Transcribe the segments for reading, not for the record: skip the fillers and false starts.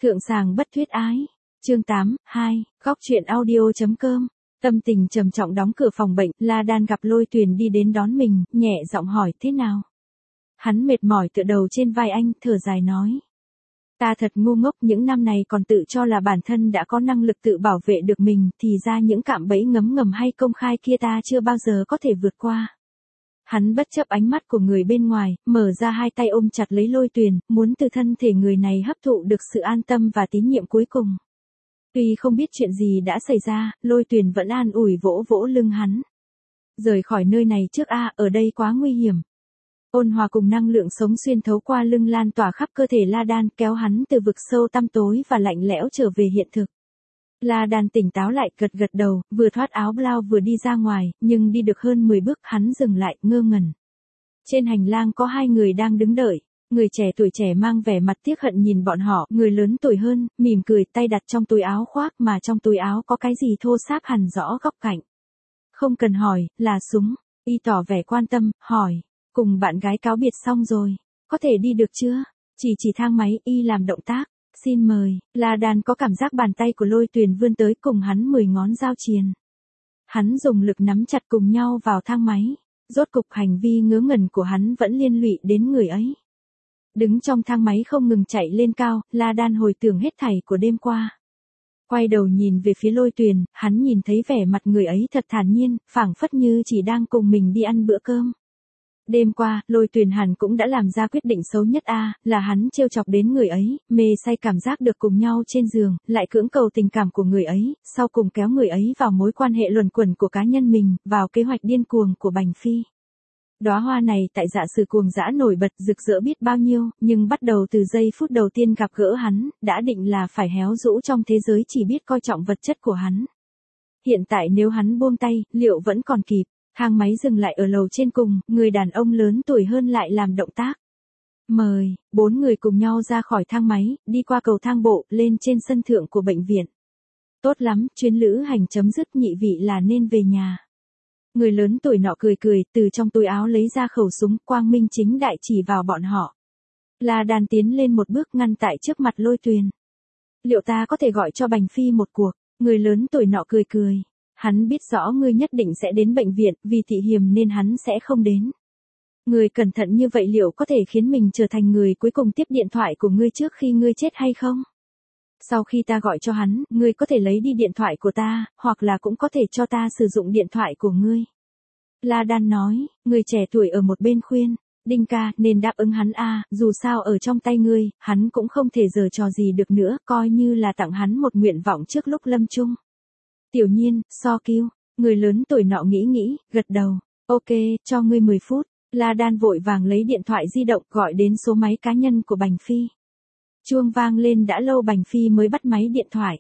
Thượng sàng bất thuyết ái. Chương 8, 2, góc truyện audio.com. Tâm tình trầm trọng đóng cửa phòng bệnh, La Đan gặp Lôi Tuyền đi đến đón mình, nhẹ giọng hỏi thế nào. Hắn mệt mỏi tựa đầu trên vai anh, thở dài nói. Ta thật ngu ngốc, những năm này còn tự cho là bản thân đã có năng lực tự bảo vệ được mình, thì ra những cạm bẫy ngấm ngầm hay công khai kia ta chưa bao giờ có thể vượt qua. Hắn bất chấp ánh mắt của người bên ngoài, mở ra hai tay ôm chặt lấy Lôi Tuyền, muốn từ thân thể người này hấp thụ được sự an tâm và tín nhiệm cuối cùng. Tuy không biết chuyện gì đã xảy ra, Lôi Tuyền vẫn an ủi vỗ vỗ lưng hắn. Rời khỏi nơi này trước ở đây quá nguy hiểm. Ôn hòa cùng năng lượng sống xuyên thấu qua lưng lan tỏa khắp cơ thể La Đan, kéo hắn từ vực sâu tăm tối và lạnh lẽo trở về hiện thực. La Đan tỉnh táo lại, gật gật đầu, vừa thoát áo blau vừa đi ra ngoài, nhưng đi được hơn 10 bước hắn dừng lại, ngơ ngẩn. Trên hành lang có hai người đang đứng đợi. Người trẻ tuổi trẻ mang vẻ mặt tiếc hận nhìn bọn họ, người lớn tuổi hơn, mỉm cười, tay đặt trong túi áo khoác mà trong túi áo có cái gì thô ráp hằn rõ góc cạnh. Không cần hỏi, là súng. Y tỏ vẻ quan tâm, hỏi. Cùng bạn gái cáo biệt xong rồi, có thể đi được chưa? Chỉ thang máy, Y làm động tác. Xin mời. La Đan có cảm giác bàn tay của Lôi Tuyền vươn tới cùng hắn 10 ngón giao triền. Hắn dùng lực nắm chặt cùng nhau vào thang máy. Rốt cục hành vi ngớ ngẩn của hắn vẫn liên lụy đến người ấy. Đứng trong thang máy không ngừng chạy lên cao, La Đan hồi tưởng hết thảy của đêm qua. Quay đầu nhìn về phía Lôi Tuyền, hắn nhìn thấy vẻ mặt người ấy thật thản nhiên, phảng phất như chỉ đang cùng mình đi ăn bữa cơm. Đêm qua, Lôi Tuyền hẳn cũng đã làm ra quyết định xấu nhất là hắn trêu chọc đến người ấy, mê say cảm giác được cùng nhau trên giường, lại cưỡng cầu tình cảm của người ấy, sau cùng kéo người ấy vào mối quan hệ luẩn quẩn của cá nhân mình, vào kế hoạch điên cuồng của Bành Phi. Đóa hoa này tại dạ sử cuồng dã nổi bật rực rỡ biết bao nhiêu, nhưng bắt đầu từ giây phút đầu tiên gặp gỡ hắn, đã định là phải héo rũ trong thế giới chỉ biết coi trọng vật chất của hắn. Hiện tại nếu hắn buông tay, liệu vẫn còn kịp? Thang máy dừng lại ở lầu trên cùng, người đàn ông lớn tuổi hơn lại làm động tác. Mời, 4 người cùng nhau ra khỏi thang máy, đi qua cầu thang bộ, lên trên sân thượng của bệnh viện. Tốt lắm, chuyến lữ hành chấm dứt, nhị vị là nên về nhà. Người lớn tuổi nọ cười cười, từ trong túi áo lấy ra khẩu súng, quang minh chính đại chỉ vào bọn họ. La Đan tiến lên một bước ngăn tại trước mặt Lôi Tuyền. Liệu ta có thể gọi cho Bành Phi một cuộc? Người lớn tuổi nọ cười cười. Hắn biết rõ ngươi nhất định sẽ đến bệnh viện, vì thị hiểm nên hắn sẽ không đến. Ngươi cẩn thận như vậy liệu có thể khiến mình trở thành người cuối cùng tiếp điện thoại của ngươi trước khi ngươi chết hay không? Sau khi ta gọi cho hắn, ngươi có thể lấy đi điện thoại của ta, hoặc là cũng có thể cho ta sử dụng điện thoại của ngươi. La Đan nói, người trẻ tuổi ở một bên khuyên, Đinh ca, nên đáp ứng hắn dù sao ở trong tay ngươi, hắn cũng không thể giở trò gì được nữa, coi như là tặng hắn một nguyện vọng trước lúc lâm chung. Tiểu Nhiên, so cứu, người lớn tuổi nọ nghĩ, gật đầu, ok, cho ngươi 10 phút. La Đan vội vàng lấy điện thoại di động gọi đến số máy cá nhân của Bành Phi. Chuông vang lên đã lâu Bành Phi mới bắt máy điện thoại.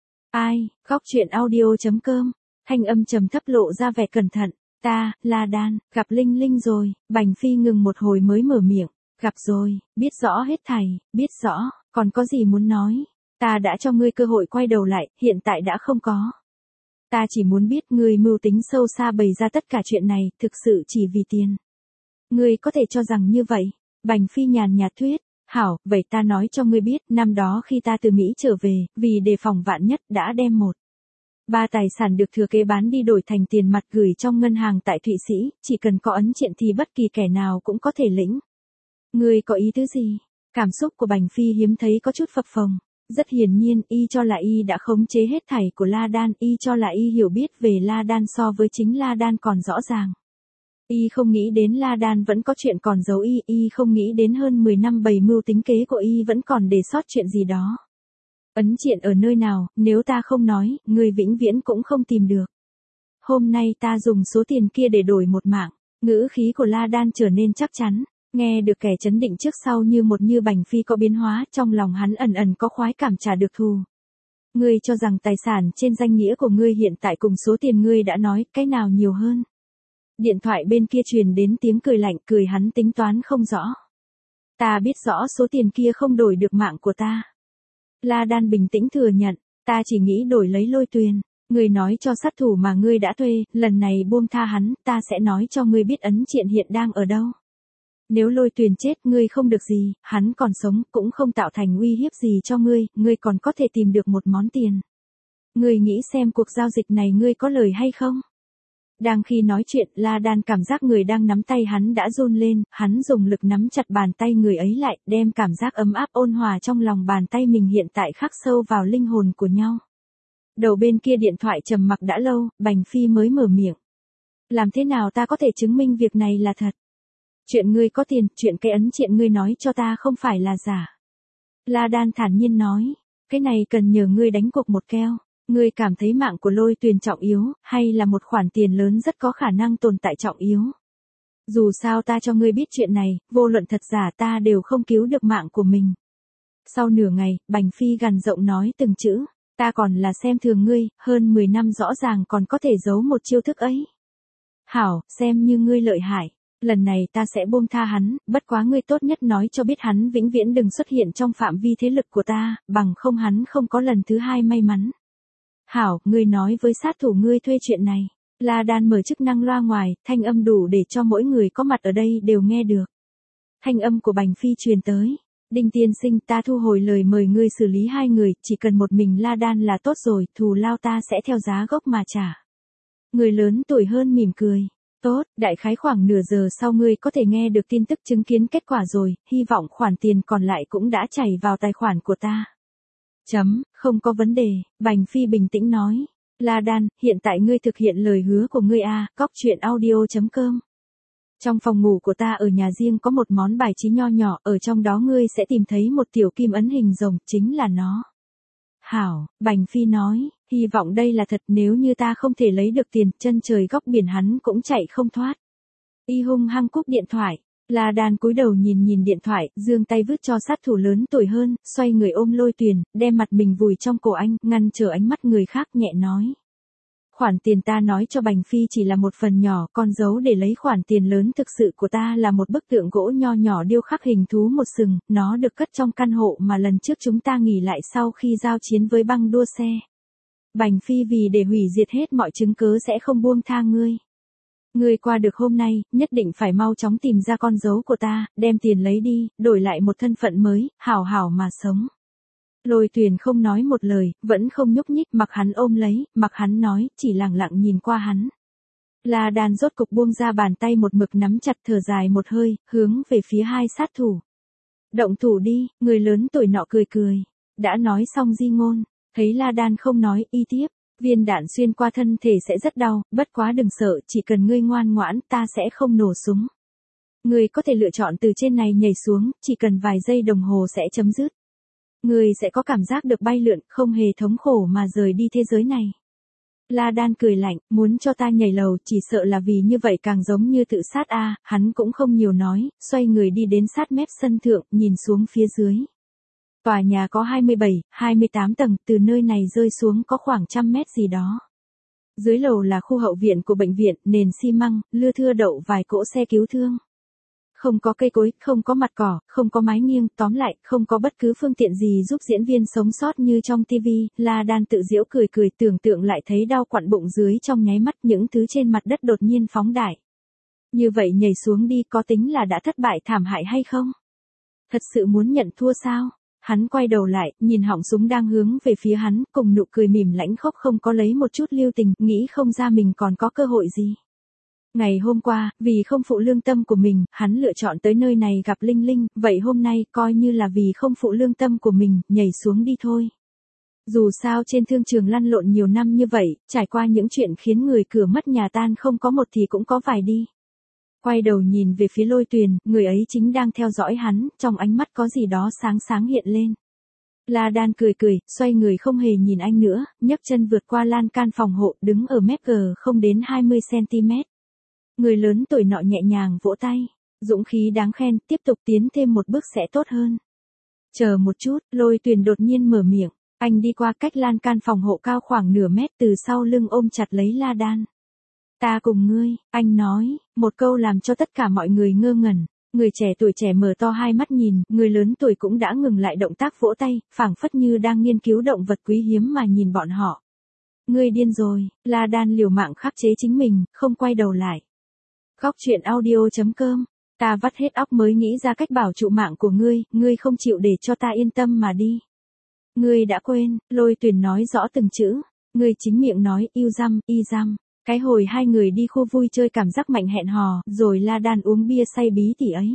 Ai, góc truyện audio.com, thanh âm trầm thấp lộ ra vẻ cẩn thận. Ta, La Đan, gặp Linh Linh rồi. Bành Phi ngừng một hồi mới mở miệng. Gặp rồi, biết rõ hết thảy, biết rõ, còn có gì muốn nói. Ta đã cho ngươi cơ hội quay đầu lại, hiện tại đã không có. Ta chỉ muốn biết ngươi mưu tính sâu xa bày ra tất cả chuyện này, thực sự chỉ vì tiền. Ngươi có thể cho rằng như vậy. Bành Phi nhàn nhạt thuyết. Hảo, vậy ta nói cho ngươi biết, năm đó khi ta từ Mỹ trở về, vì đề phòng vạn nhất đã đem 3 tài sản được thừa kế bán đi đổi thành tiền mặt gửi trong ngân hàng tại Thụy Sĩ, chỉ cần có ấn triện thì bất kỳ kẻ nào cũng có thể lĩnh. Ngươi có ý tứ gì? Cảm xúc của Bành Phi hiếm thấy có chút phập phồng. Rất hiển nhiên, y cho là y đã khống chế hết thảy của La Đan, y cho là y hiểu biết về La Đan so với chính La Đan còn rõ ràng. Y không nghĩ đến La Đan vẫn có chuyện còn giấu y không nghĩ đến hơn 10 năm bày mưu tính kế của y vẫn còn để sót chuyện gì đó. Ấn triện ở nơi nào, nếu ta không nói, người vĩnh viễn cũng không tìm được. Hôm nay ta dùng số tiền kia để đổi một mạng. Ngữ khí của La Đan trở nên chắc chắn. Nghe được kẻ chấn định trước sau như Bành Phi có biến hóa, trong lòng hắn ẩn có khoái cảm trả được thù. Ngươi cho rằng tài sản trên danh nghĩa của ngươi hiện tại cùng số tiền ngươi đã nói, cái nào nhiều hơn? Điện thoại bên kia truyền đến tiếng cười lạnh, cười hắn tính toán không rõ. Ta biết rõ số tiền kia không đổi được mạng của ta. La Đan bình tĩnh thừa nhận, ta chỉ nghĩ đổi lấy Lôi Tuyền. Ngươi nói cho sát thủ mà ngươi đã thuê, lần này buông tha hắn, ta sẽ nói cho ngươi biết ấn triện hiện đang ở đâu. Nếu Lôi Tuyền chết ngươi không được gì, hắn còn sống cũng không tạo thành uy hiếp gì cho ngươi còn có thể tìm được một món tiền. Ngươi nghĩ xem cuộc giao dịch này ngươi có lời hay không? Đang khi nói chuyện, La Đan cảm giác người đang nắm tay hắn đã run lên, hắn dùng lực nắm chặt bàn tay người ấy lại, đem cảm giác ấm áp ôn hòa trong lòng bàn tay mình hiện tại khắc sâu vào linh hồn của nhau. Đầu bên kia điện thoại trầm mặc đã lâu, Bành Phi mới mở miệng. Làm thế nào ta có thể chứng minh việc này là thật? Chuyện ngươi có tiền, chuyện cái ấn chuyện ngươi nói cho ta không phải là giả. La Đan thản nhiên nói, cái này cần nhờ ngươi đánh cuộc một keo. Ngươi cảm thấy mạng của Lôi Tuyền trọng yếu, hay là một khoản tiền lớn rất có khả năng tồn tại trọng yếu? Dù sao ta cho ngươi biết chuyện này, vô luận thật giả ta đều không cứu được mạng của mình. Sau nửa ngày, Bành Phi gằn giọng nói từng chữ, ta còn là xem thường ngươi, hơn 10 năm rõ ràng còn có thể giấu một chiêu thức ấy. Hảo, xem như ngươi lợi hại. Lần này ta sẽ buông tha hắn, bất quá ngươi tốt nhất nói cho biết hắn vĩnh viễn đừng xuất hiện trong phạm vi thế lực của ta, bằng không hắn không có lần thứ hai may mắn. Hảo, ngươi nói với sát thủ ngươi thuê chuyện này. La Đan mở chức năng loa ngoài, thanh âm đủ để cho mỗi người có mặt ở đây đều nghe được. Thanh âm của Bành Phi truyền tới. Đinh tiên sinh, ta thu hồi lời mời ngươi xử lý hai người, chỉ cần một mình La Đan là tốt rồi, thù lao ta sẽ theo giá gốc mà trả. Người lớn tuổi hơn mỉm cười. Tốt, đại khái khoảng nửa giờ sau ngươi có thể nghe được tin tức chứng kiến kết quả rồi, hy vọng khoản tiền còn lại cũng đã chảy vào tài khoản của ta. Không có vấn đề, Bành Phi bình tĩnh nói. La Đan, hiện tại ngươi thực hiện lời hứa của ngươi à, cóc.audio.com. Trong phòng ngủ của ta ở nhà riêng có một món bài trí nho nhỏ, ở trong đó ngươi sẽ tìm thấy một tiểu kim ấn hình rồng, chính là nó. Hảo, Bành Phi nói, hy vọng đây là thật, nếu như ta không thể lấy được tiền, chân trời góc biển hắn cũng chạy không thoát. Y hung hăng cúp điện thoại. La Đan cúi đầu nhìn điện thoại, giương tay vứt cho sát thủ lớn tuổi hơn, xoay người ôm Lôi Tuyền, đem mặt mình vùi trong cổ anh, ngăn trở ánh mắt người khác, nhẹ nói. Khoản tiền ta nói cho Bành Phi chỉ là một phần nhỏ, con dấu để lấy khoản tiền lớn thực sự của ta là một bức tượng gỗ nho nhỏ điêu khắc hình thú một sừng, nó được cất trong căn hộ mà lần trước chúng ta nghỉ lại sau khi giao chiến với băng đua xe. Bành Phi vì để hủy diệt hết mọi chứng cớ sẽ không buông tha ngươi. Ngươi qua được hôm nay, nhất định phải mau chóng tìm ra con dấu của ta, đem tiền lấy đi, đổi lại một thân phận mới, hảo hảo mà sống. Lôi Tuyền không nói một lời, vẫn không nhúc nhích, mặc hắn ôm lấy, mặc hắn nói, chỉ lặng lặng nhìn qua hắn. La Đan rốt cục buông ra bàn tay một mực nắm chặt, thở dài một hơi, hướng về phía hai sát thủ. Động thủ đi, người lớn tuổi nọ cười cười. Đã nói xong di ngôn, thấy La Đan không nói, y tiếp. Viên đạn xuyên qua thân thể sẽ rất đau, bất quá đừng sợ, chỉ cần ngươi ngoan ngoãn, ta sẽ không nổ súng. Ngươi có thể lựa chọn từ trên này nhảy xuống, chỉ cần vài giây đồng hồ sẽ chấm dứt. Ngươi sẽ có cảm giác được bay lượn, không hề thống khổ mà rời đi thế giới này. La Đan cười lạnh, muốn cho ta nhảy lầu, chỉ sợ là vì như vậy càng giống như tự sát a. Hắn cũng không nhiều nói, xoay người đi đến sát mép sân thượng, nhìn xuống phía dưới. Tòa nhà có 27, 28 tầng, từ nơi này rơi xuống có khoảng 100 mét gì đó. Dưới lầu là khu hậu viện của bệnh viện, nền xi măng, lưa thưa đậu vài cỗ xe cứu thương. Không có cây cối, không có mặt cỏ, không có mái nghiêng, tóm lại, không có bất cứ phương tiện gì giúp diễn viên sống sót như trong TV. La Đan tự giễu cười cười, tưởng tượng lại thấy đau quặn bụng dưới trong nháy mắt, những thứ trên mặt đất đột nhiên phóng đại. Như vậy nhảy xuống đi có tính là đã thất bại thảm hại hay không? Thật sự muốn nhận thua sao? Hắn quay đầu lại, nhìn họng súng đang hướng về phía hắn, cùng nụ cười mỉm lãnh khốc không có lấy một chút lưu tình, nghĩ không ra mình còn có cơ hội gì. Ngày hôm qua, vì không phụ lương tâm của mình, hắn lựa chọn tới nơi này gặp Linh Linh, vậy hôm nay coi như là vì không phụ lương tâm của mình, nhảy xuống đi thôi. Dù sao trên thương trường lăn lộn nhiều năm như vậy, trải qua những chuyện khiến người cửa mất nhà tan không có một thì cũng có vài đi. Quay đầu nhìn về phía Lôi Tuyền, người ấy chính đang theo dõi hắn, trong ánh mắt có gì đó sáng sáng hiện lên. La Đan cười cười, xoay người không hề nhìn anh nữa, nhấc chân vượt qua lan can phòng hộ, đứng ở mép gờ không đến 20 cm. Người lớn tuổi nọ nhẹ nhàng vỗ tay, dũng khí đáng khen, tiếp tục tiến thêm một bước sẽ tốt hơn. Chờ một chút, Lôi Tuyền đột nhiên mở miệng, anh đi qua cách lan can phòng hộ cao khoảng nửa mét từ sau lưng ôm chặt lấy La Đan. Ta cùng ngươi, anh nói, một câu làm cho tất cả mọi người ngơ ngẩn. Người trẻ tuổi trẻ mở to hai mắt nhìn, người lớn tuổi cũng đã ngừng lại động tác vỗ tay, phảng phất như đang nghiên cứu động vật quý hiếm mà nhìn bọn họ. Ngươi điên rồi, La Đan liều mạng khắc chế chính mình, không quay đầu lại. Góc chuyện audio.com Ta vắt hết óc mới nghĩ ra cách bảo trụ mạng của ngươi không chịu để cho ta yên tâm mà đi. Ngươi đã quên, Lôi Tuyền nói rõ từng chữ. Ngươi chính miệng nói yêu dăm, y dăm. Cái hồi hai người đi khu vui chơi cảm giác mạnh hẹn hò, rồi La Đan uống bia say bí tỉ ấy.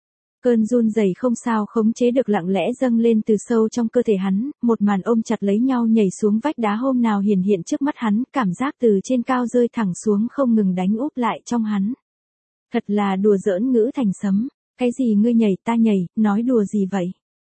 Cơn run rẩy không sao khống chế được lặng lẽ dâng lên từ sâu trong cơ thể hắn, một màn ôm chặt lấy nhau nhảy xuống vách đá hôm nào hiển hiện trước mắt hắn, cảm giác từ trên cao rơi thẳng xuống không ngừng đánh úp lại trong hắn. Thật là đùa giỡn ngữ thành sấm, cái gì ngươi nhảy ta nhảy, nói đùa gì vậy?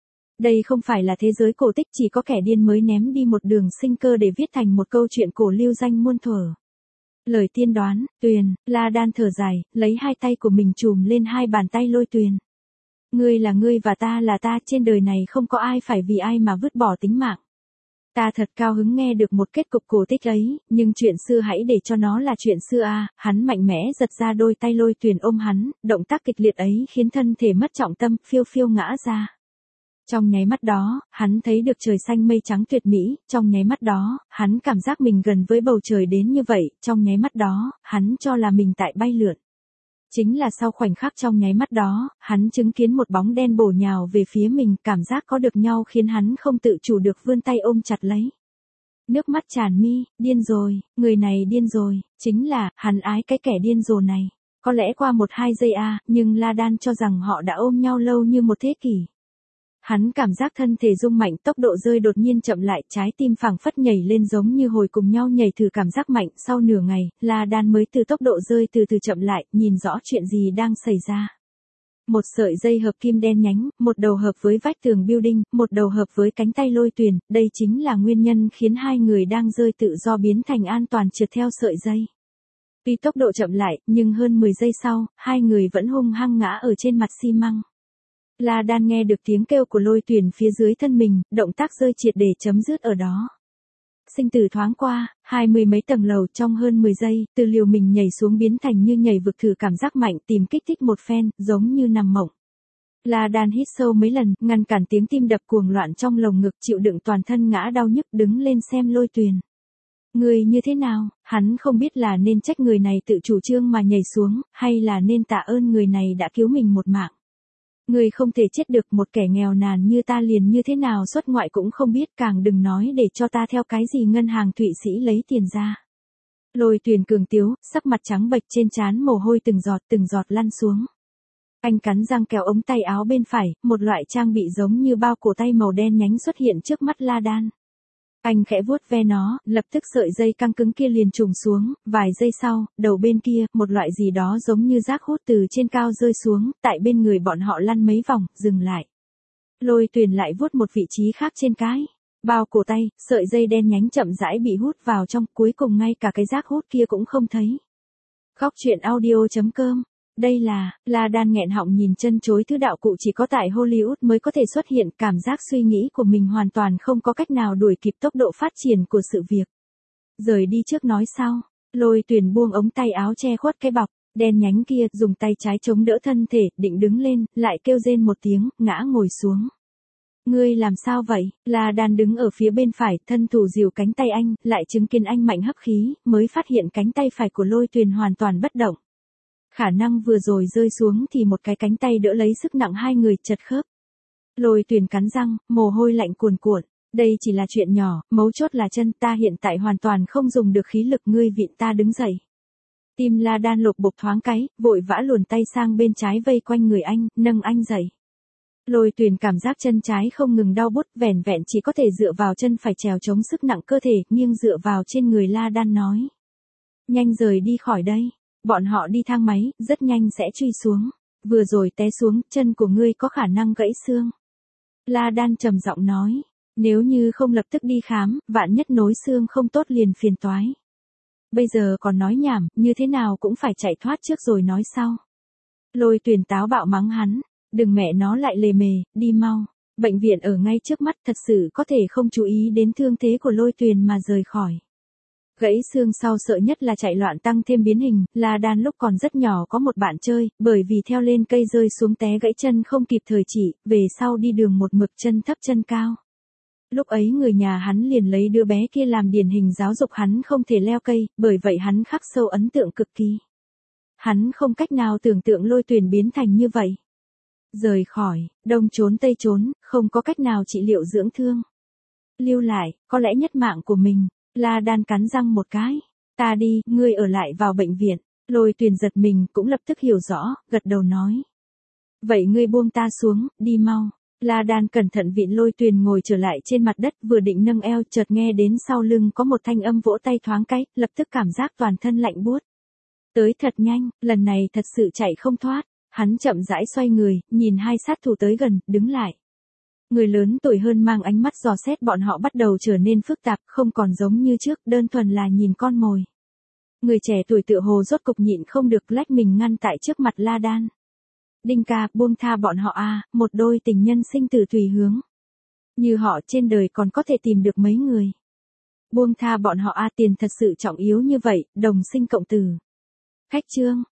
Đây không phải là thế giới cổ tích chỉ có kẻ điên mới ném đi một đường sinh cơ để viết thành một câu chuyện cổ lưu danh muôn thuở. Lời tiên đoán, Tuyền, La Đan thở dài, lấy hai tay của mình chùm lên hai bàn tay Lôi Tuyền. Ngươi là ngươi và ta là ta, trên đời này không có ai phải vì ai mà vứt bỏ tính mạng. Ta thật cao hứng nghe được một kết cục cổ tích ấy, nhưng chuyện xưa hãy để cho nó là chuyện xưa à, hắn mạnh mẽ giật ra đôi tay Lôi Tuyền ôm hắn, động tác kịch liệt ấy khiến thân thể mất trọng tâm, phiêu phiêu ngã ra. Trong nháy mắt đó, hắn thấy được trời xanh mây trắng tuyệt mỹ, trong nháy mắt đó, hắn cảm giác mình gần với bầu trời đến như vậy, trong nháy mắt đó, hắn cho là mình tại bay lượn. Chính là sau khoảnh khắc trong nháy mắt đó, hắn chứng kiến một bóng đen bổ nhào về phía mình, cảm giác có được nhau khiến hắn không tự chủ được vươn tay ôm chặt lấy. Nước mắt tràn mi, điên rồi, người này điên rồi, chính là, hắn ái cái kẻ điên rồ này. Có lẽ qua 1-2 giây nhưng La Đan cho rằng họ đã ôm nhau lâu như một thế kỷ. Hắn cảm giác thân thể rung mạnh, tốc độ rơi đột nhiên chậm lại, trái tim phảng phất nhảy lên giống như hồi cùng nhau nhảy thử cảm giác mạnh. Sau nửa ngày, La Đan mới từ tốc độ rơi từ từ chậm lại, nhìn rõ chuyện gì đang xảy ra. Một sợi dây hợp kim đen nhánh, một đầu hợp với vách tường building, một đầu hợp với cánh tay Lôi Tuyền, đây chính là nguyên nhân khiến hai người đang rơi tự do biến thành an toàn trượt theo sợi dây. Tuy tốc độ chậm lại, nhưng hơn 10 giây sau, hai người vẫn hung hăng ngã ở trên mặt xi măng. La Đan nghe được tiếng kêu của Lôi Tuyền phía dưới thân mình, động tác rơi triệt để chấm dứt ở đó. Sinh tử thoáng qua, 20 mấy tầng lầu trong hơn 10 giây, từ liều mình nhảy xuống biến thành như nhảy vực thử cảm giác mạnh tìm kích thích một phen, giống như nằm mộng. La Đan hít sâu mấy lần, ngăn cản tiếng tim đập cuồng loạn trong lồng ngực, chịu đựng toàn thân ngã đau nhức đứng lên xem Lôi Tuyền. Người như thế nào, hắn không biết là nên trách người này tự chủ trương mà nhảy xuống, hay là nên tạ ơn người này đã cứu mình một mạng. Người không thể chết được, một kẻ nghèo nàn như ta liền như thế nào xuất ngoại cũng không biết, càng đừng nói để cho ta theo cái gì ngân hàng Thụy Sĩ lấy tiền ra. Lôi Tuyền cường tiếu, sắc mặt trắng bệch, trên trán mồ hôi từng giọt lăn xuống. Anh cắn răng kéo ống tay áo bên phải, một loại trang bị giống như bao cổ tay màu đen nhánh xuất hiện trước mắt La Đan. Anh khẽ vuốt ve nó, lập tức sợi dây căng cứng kia liền trùng xuống, vài giây sau, đầu bên kia, một loại gì đó giống như rác hút từ trên cao rơi xuống, tại bên người bọn họ lăn mấy vòng, dừng lại. Lôi Tuyền lại vuốt một vị trí khác trên cái bao cổ tay, sợi dây đen nhánh chậm rãi bị hút vào trong, cuối cùng ngay cả cái rác hút kia cũng không thấy. Góc truyện audio.com. Đây là, La Đan nghẹn họng nhìn chân chối, thứ đạo cụ chỉ có tại Hollywood mới có thể xuất hiện, cảm giác suy nghĩ của mình hoàn toàn không có cách nào đuổi kịp tốc độ phát triển của sự việc. Rời đi trước nói sau, Lôi Tuyền buông ống tay áo che khuất cái bọc đen nhánh kia, dùng tay trái chống đỡ thân thể, định đứng lên, lại kêu rên một tiếng, ngã ngồi xuống. Ngươi làm sao vậy? La Đan đứng ở phía bên phải, thân thủ dìu cánh tay anh, lại chứng kiến anh mạnh hấp khí, mới phát hiện cánh tay phải của Lôi Tuyền hoàn toàn bất động. Khả năng vừa rồi rơi xuống thì một cái cánh tay đỡ lấy sức nặng hai người, chật khớp. Lôi Tuyền cắn răng, mồ hôi lạnh cuồn cuộn. Đây chỉ là chuyện nhỏ, mấu chốt là chân ta hiện tại hoàn toàn không dùng được khí lực, ngươi vịn ta đứng dậy. Tim La Đan lục bục thoáng cái, vội vã luồn tay sang bên trái vây quanh người anh, nâng anh dậy. Lôi Tuyền cảm giác chân trái không ngừng đau bút, vẻn vẹn chỉ có thể dựa vào chân phải trèo chống sức nặng cơ thể, nghiêng dựa vào trên người La Đan nói. Nhanh rời đi khỏi đây. Bọn họ đi thang máy, rất nhanh sẽ truy xuống. Vừa rồi té xuống, chân của ngươi có khả năng gãy xương. La Đan trầm giọng nói. Nếu như không lập tức đi khám, vạn nhất nối xương không tốt liền phiền toái. Bây giờ còn nói nhảm, như thế nào cũng phải chạy thoát trước rồi nói sau. Lôi Tuyền táo bạo mắng hắn. Đừng mẹ nó lại lề mề, đi mau. Bệnh viện ở ngay trước mắt, thật sự có thể không chú ý đến thương thế của Lôi Tuyền mà rời khỏi. Gãy xương sau sợ nhất là chạy loạn tăng thêm biến hình. La Đan lúc còn rất nhỏ có một bạn chơi, bởi vì theo lên cây rơi xuống té gãy chân không kịp thời trị, về sau đi đường một mực chân thấp chân cao. Lúc ấy người nhà hắn liền lấy đứa bé kia làm điển hình giáo dục hắn không thể leo cây, bởi vậy hắn khắc sâu ấn tượng cực kỳ. Hắn không cách nào tưởng tượng Lôi Tuyền biến thành như vậy. Rời khỏi, đông trốn tây trốn, không có cách nào trị liệu dưỡng thương. Lưu lại, có lẽ nhất mạng của mình. La Đan cắn răng một cái. Ta đi, ngươi ở lại vào bệnh viện. Lôi Tuyền giật mình cũng lập tức hiểu rõ, gật đầu nói. Vậy ngươi buông ta xuống, đi mau. La Đan cẩn thận vịn Lôi Tuyền ngồi trở lại trên mặt đất, vừa định nâng eo chợt nghe đến sau lưng có một thanh âm vỗ tay thoáng cái, lập tức cảm giác toàn thân lạnh buốt. Tới thật nhanh, lần này thật sự chạy không thoát. Hắn chậm rãi xoay người, nhìn hai sát thủ tới gần, đứng lại. Người lớn tuổi hơn mang ánh mắt dò xét bọn họ bắt đầu trở nên phức tạp, không còn giống như trước, đơn thuần là nhìn con mồi. Người trẻ tuổi tựa hồ rốt cục nhịn không được lách mình ngăn tại trước mặt La Đan. Đinh ca, buông tha bọn họ a, một đôi tình nhân sinh tử tùy hướng. Như họ trên đời còn có thể tìm được mấy người. Buông tha bọn họ a, tiền thật sự trọng yếu như vậy, đồng sinh cộng tử. Khách trương,